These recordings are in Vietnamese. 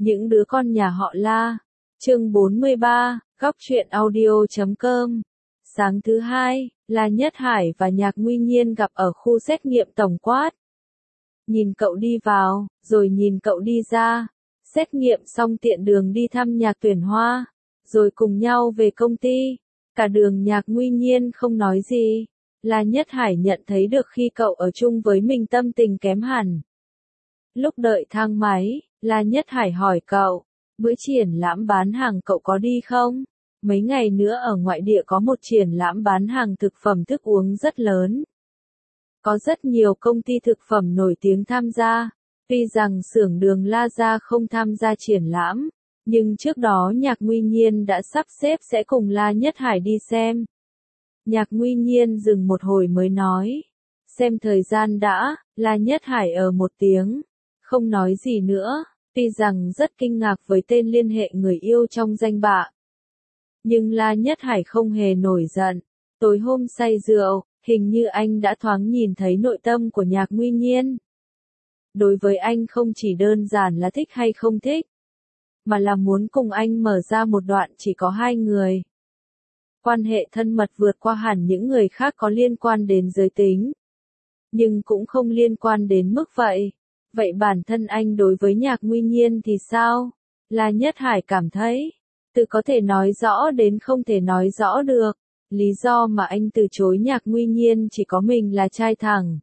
Những đứa con nhà họ La. Chương 43, Góc truyện audio.com. Sáng thứ hai, La Nhất Hải và Nhạc Nguy Nhiên gặp ở khu xét nghiệm tổng quát. Nhìn cậu đi vào, rồi nhìn cậu đi ra. Xét nghiệm xong tiện đường đi thăm Nhạc Tuyển Hoa, rồi cùng nhau về công ty. Cả đường Nhạc Nguy Nhiên không nói gì. La Nhất Hải nhận thấy được khi cậu ở chung với mình tâm tình kém hẳn. Lúc đợi thang máy, La Nhất Hải hỏi cậu, bữa triển lãm bán hàng cậu có đi không? Mấy ngày nữa ở ngoại địa có một triển lãm bán hàng thực phẩm thức uống rất lớn. Có rất nhiều công ty thực phẩm nổi tiếng tham gia. Tuy rằng xưởng Đường La Gia không tham gia triển lãm, nhưng trước đó Nhạc Nguy Nhiên đã sắp xếp sẽ cùng La Nhất Hải đi xem. Nhạc Nguy Nhiên dừng một hồi mới nói, xem thời gian đã. La Nhất Hải một tiếng, không nói gì nữa, tuy rằng rất kinh ngạc với tên liên hệ người yêu trong danh bạ. Nhưng La Nhất Hải không hề nổi giận. Tối hôm say rượu, hình như anh đã thoáng nhìn thấy nội tâm của Nhạc Nguy Nhiên. Đối với anh không chỉ đơn giản là thích hay không thích, mà là muốn cùng anh mở ra một đoạn chỉ có hai người. Quan hệ thân mật vượt qua hẳn những người khác có liên quan đến giới tính. Nhưng cũng không liên quan đến mức vậy. Vậy bản thân anh đối với Nhạc Nguy Nhiên thì sao? La Nhất Hải cảm thấy, từ có thể nói rõ đến không thể nói rõ được. Lý do mà anh từ chối Nhạc Nguy Nhiên chỉ có mình là trai thẳng.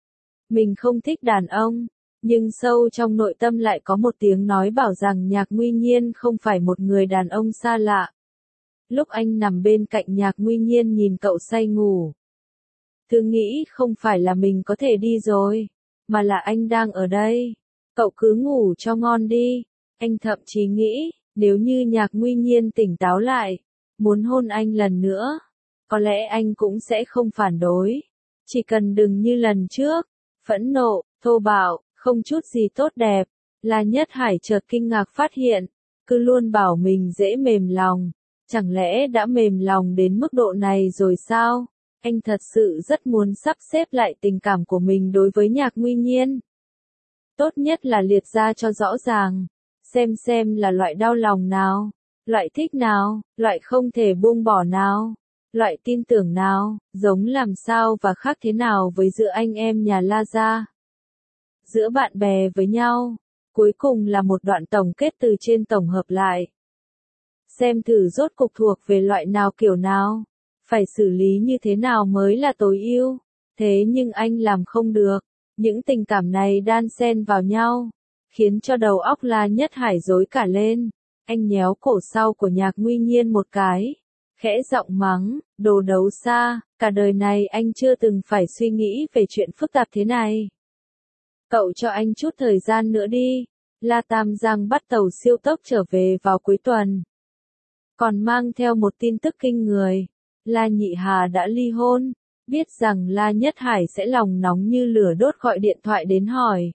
Mình không thích đàn ông, nhưng sâu trong nội tâm lại có một tiếng nói bảo rằng Nhạc Nguy Nhiên không phải một người đàn ông xa lạ. Lúc anh nằm bên cạnh Nhạc Nguy Nhiên nhìn cậu say ngủ, cứ nghĩ không phải là mình có thể đi rồi, mà là anh đang ở đây. Cậu cứ ngủ cho ngon đi. Anh thậm chí nghĩ, nếu như Nhạc Nguy Nhiên tỉnh táo lại, muốn hôn anh lần nữa, có lẽ anh cũng sẽ không phản đối. Chỉ cần đừng như lần trước, phẫn nộ, thô bạo, không chút gì tốt đẹp. La Nhất Hải chợt kinh ngạc phát hiện, cứ luôn bảo mình dễ mềm lòng. Chẳng lẽ đã mềm lòng đến mức độ này rồi sao? Anh thật sự rất muốn sắp xếp lại tình cảm của mình đối với Nhạc Nguy Nhiên. Tốt nhất là liệt ra cho rõ ràng, xem là loại đau lòng nào, loại thích nào, loại không thể buông bỏ nào, loại tin tưởng nào, giống làm sao và khác thế nào với giữa anh em nhà La Gia. Giữa bạn bè với nhau, cuối cùng là một đoạn tổng kết từ trên tổng hợp lại. Xem thử rốt cục thuộc về loại nào kiểu nào, phải xử lý như thế nào mới là tối ưu. Thế nhưng anh làm không được, những tình cảm này đan xen vào nhau, khiến cho đầu óc La Nhất Hải rối cả lên. Anh nhéo cổ sau của Nhạc Nguy Nhiên một cái, khẽ giọng mắng, đồ đấu xa, cả đời này anh chưa từng phải suy nghĩ về chuyện phức tạp thế này. Cậu cho anh chút thời gian nữa đi. La Tam Giang bắt tàu siêu tốc trở về vào cuối tuần, còn mang theo một tin tức kinh người. La Nhị Hà đã ly hôn. Biết rằng La Nhất Hải sẽ lòng nóng như lửa đốt gọi điện thoại đến hỏi.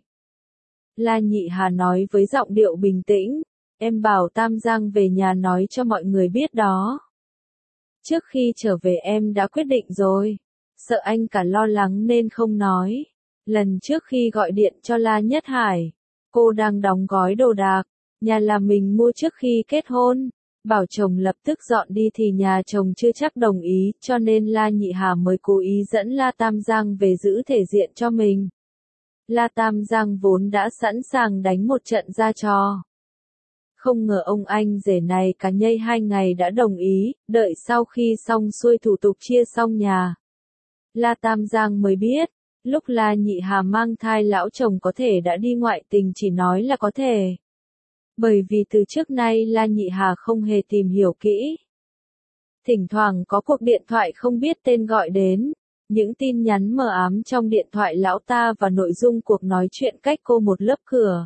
La Nhị Hà nói với giọng điệu bình tĩnh, em bảo Tam Giang về nhà nói cho mọi người biết đó. Trước khi trở về em đã quyết định rồi, sợ anh cả lo lắng nên không nói. Lần trước khi gọi điện cho La Nhất Hải, cô đang đóng gói đồ đạc, nhà là mình mua trước khi kết hôn. Bảo chồng lập tức dọn đi thì nhà chồng chưa chắc đồng ý, cho nên La Nhị Hà mới cố ý dẫn La Tam Giang về giữ thể diện cho mình. La Tam Giang vốn đã sẵn sàng đánh một trận ra trò. Không ngờ ông anh rể này cả nhây 2 ngày đã đồng ý, đợi sau khi xong xuôi thủ tục chia xong nhà. La Tam Giang mới biết, lúc La Nhị Hà mang thai lão chồng có thể đã đi ngoại tình, chỉ nói là có thể. Bởi vì từ trước nay La Nhị Hà không hề tìm hiểu kỹ. Thỉnh thoảng có cuộc điện thoại không biết tên gọi đến, những tin nhắn mờ ám trong điện thoại lão ta và nội dung cuộc nói chuyện cách cô một lớp cửa.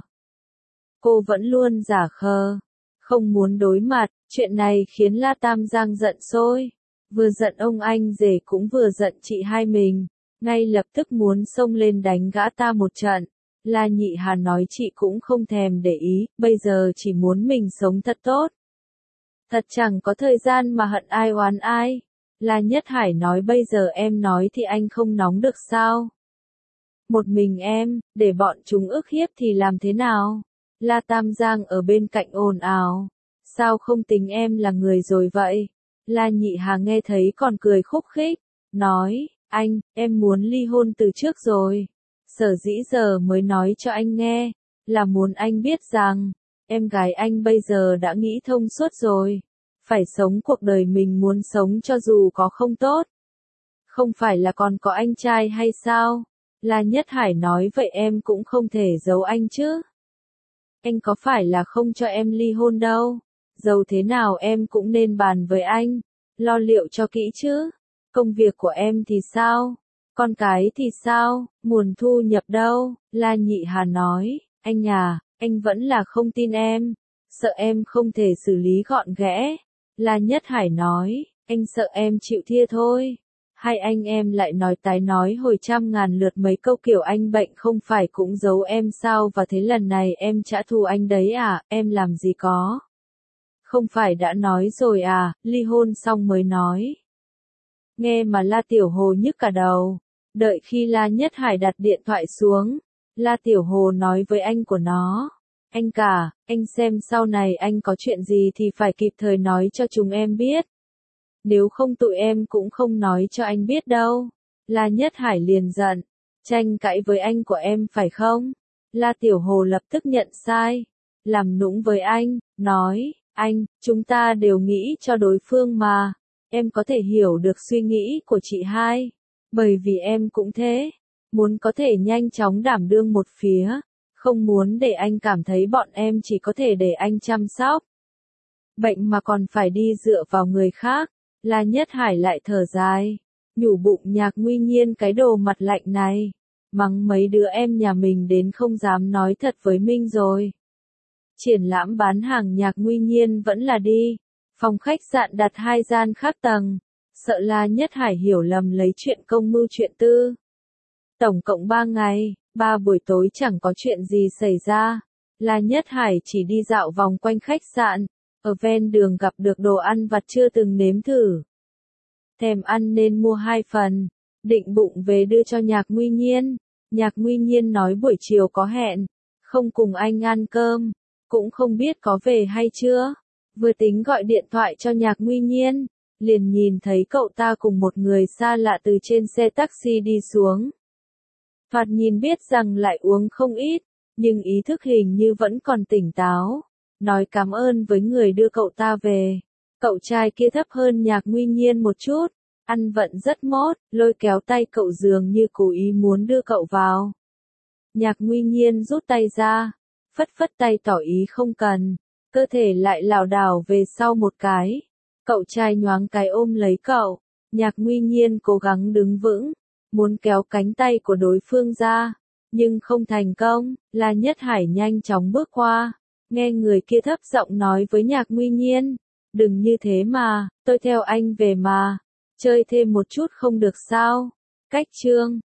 Cô vẫn luôn giả khờ, không muốn đối mặt. Chuyện này khiến La Tam Giang giận sôi, vừa giận ông anh rể cũng vừa giận chị hai mình, ngay lập tức muốn xông lên đánh gã ta một trận. La Nhị Hà nói chị cũng không thèm để ý, bây giờ chỉ muốn mình sống thật tốt. Thật chẳng có thời gian mà hận ai oán ai. La Nhất Hải nói bây giờ em nói thì anh không nóng được sao? Một mình em, để bọn chúng ức hiếp thì làm thế nào? La Tam Giang ở bên cạnh ồn ào. Sao không tính em là người rồi vậy? La Nhị Hà nghe thấy còn cười khúc khích, nói, anh, em muốn ly hôn từ trước rồi. Sở dĩ giờ mới nói cho anh nghe, là muốn anh biết rằng, em gái anh bây giờ đã nghĩ thông suốt rồi. Phải sống cuộc đời mình muốn sống cho dù có không tốt. Không phải là còn có anh trai hay sao? La Nhất Hải nói vậy em cũng không thể giấu anh chứ. Anh có phải là không cho em ly hôn đâu. Dầu thế nào em cũng nên bàn với anh. Lo liệu cho kỹ chứ. Công việc của em thì sao? Con cái thì sao? Nguồn thu nhập đâu? La Nhị Hà nói, anh à, anh vẫn là không tin em. Sợ em không thể xử lý gọn ghẽ. La Nhất Hải nói, anh sợ em chịu thua thôi. Hai anh em lại nói tái nói hồi trăm ngàn lượt mấy câu kiểu anh bệnh không phải cũng giấu em sao và thế lần này em trả thù anh đấy à, em làm gì có. Không phải đã nói rồi à, ly hôn xong mới nói. Nghe mà La Tiểu Hồ nhức cả đầu. Đợi khi La Nhất Hải đặt điện thoại xuống, La Tiểu Hồ nói với anh của nó. Anh cả, anh xem sau này anh có chuyện gì thì phải kịp thời nói cho chúng em biết. Nếu không tụi em cũng không nói cho anh biết đâu. La Nhất Hải liền giận. Tranh cãi với anh của em phải không? La Tiểu Hồ lập tức nhận sai. Làm nũng với anh, nói, anh, chúng ta đều nghĩ cho đối phương mà. Em có thể hiểu được suy nghĩ của chị hai. Bởi vì em cũng thế. Muốn có thể nhanh chóng đảm đương một phía. Không muốn để anh cảm thấy bọn em chỉ có thể để anh chăm sóc. Bệnh mà còn phải đi dựa vào người khác. La Nhất Hải lại thở dài. Nhủ bụng Nhạc Nguy Nhiên cái đồ mặt lạnh này. Mắng mấy đứa em nhà mình đến không dám nói thật với Minh rồi. Triển lãm bán hàng Nhạc Nguy Nhiên vẫn là đi. Phòng khách sạn đặt 2 gian khác tầng. Sợ La Nhất Hải hiểu lầm lấy chuyện công mưu chuyện tư. Tổng cộng 3 ngày, 3 buổi tối chẳng có chuyện gì xảy ra. La Nhất Hải chỉ đi dạo vòng quanh khách sạn. Ở ven đường gặp được đồ ăn vặt chưa từng nếm thử. Thèm ăn nên mua 2 phần. Định bụng về đưa cho Nhạc Nguy Nhiên. Nhạc Nguy Nhiên nói buổi chiều có hẹn. Không cùng anh ăn cơm. Cũng không biết có về hay chưa. Vừa tính gọi điện thoại cho Nhạc Nguy Nhiên. Liền nhìn thấy cậu ta cùng một người xa lạ từ trên xe taxi đi xuống. Thoạt nhìn biết rằng lại uống không ít. Nhưng ý thức hình như vẫn còn tỉnh táo. Nói cảm ơn với người đưa cậu ta về. Cậu trai kia thấp hơn Nhạc Nguy Nhiên một chút. Ăn vận rất mốt, lôi kéo tay cậu dường như cố ý muốn đưa cậu vào. Nhạc Nguy Nhiên rút tay ra. Phất phất tay tỏ ý không cần. Cơ thể lại lảo đảo về sau một cái. Cậu trai nhoáng cái ôm lấy cậu. Nhạc Nguy Nhiên cố gắng đứng vững. Muốn kéo cánh tay của đối phương ra. Nhưng không thành công. La Nhất Hải nhanh chóng bước qua. Nghe người kia thấp giọng nói với Nhạc Nguy Nhiên. Đừng như thế mà, tôi theo anh về mà. Chơi thêm một chút không được sao? Cách chương